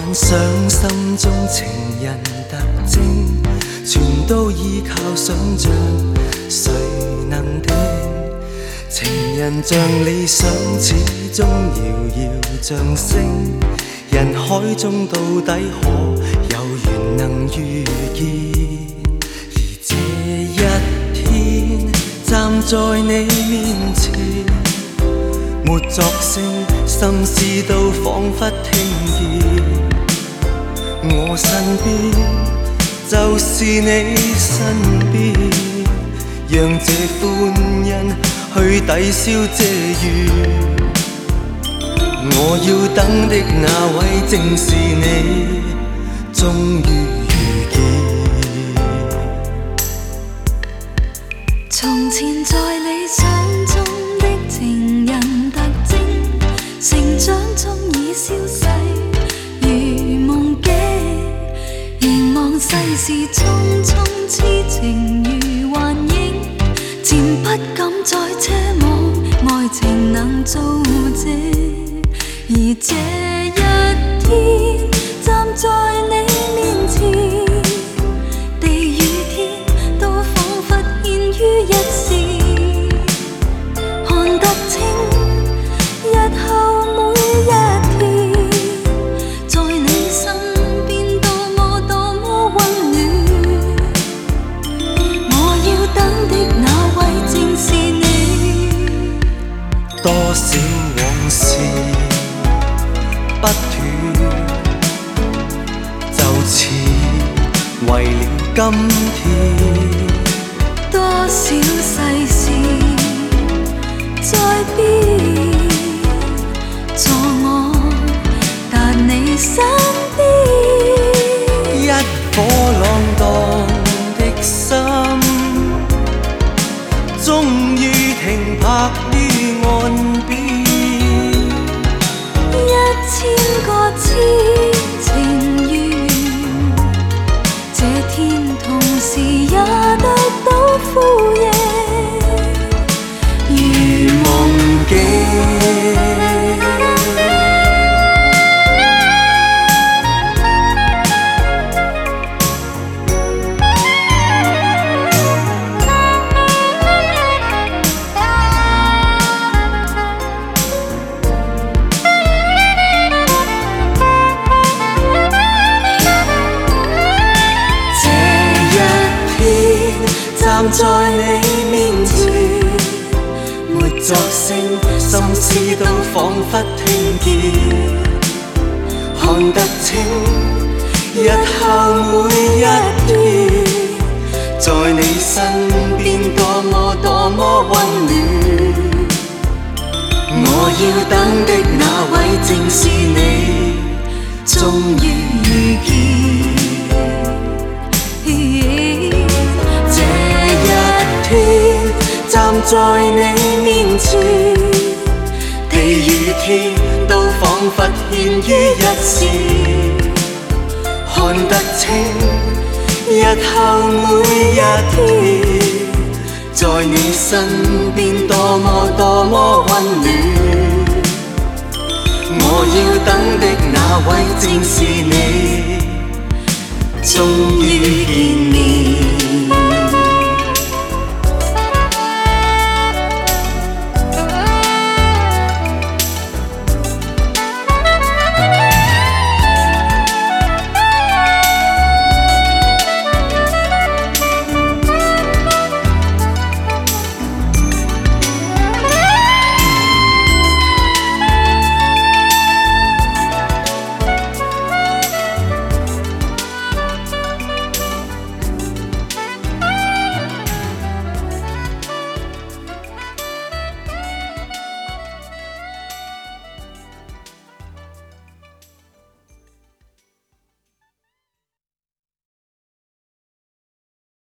想心中情人特徵，全都依靠想像，誰能定？情人像理想，始終遙遙像星。人海中到底可有緣能遇見？而這一天，站在你面前，沒作聲，心思都彷彿聽見。我身邊就是你身邊，讓這歡欣去抵消這雨。我要等的那位正是你，終於遇見。 從前在理想中的情人特徵，成長中已消逝如夢境。凝望世事匆匆，痴情如幻影，漸不敢再奢望愛情能做證。而這一天，站在你面前，地與天都彷彿牽於一線，看得清日後每一天，在你身邊多麼多麼溫暖。我要等的那位正是你， 多少往事不斷，就似為了今天。 多少世事在變，助我達你身邊。 一顆浪蕩的心，終於停泊於岸邊。 千個痴情緣，這天同時也得到呼應，如夢境。 站在你面前，沒作聲，心思都彷彿聽見。看得清日後每一天，在你身邊多麼多麼溫暖。我要等的那位正是你，終於遇見。站在你面前，地與天都彷彿牽於一線，看得清日後每一天，在你身邊多麼多麼溫暖。我要等的那位正是你，終於見面。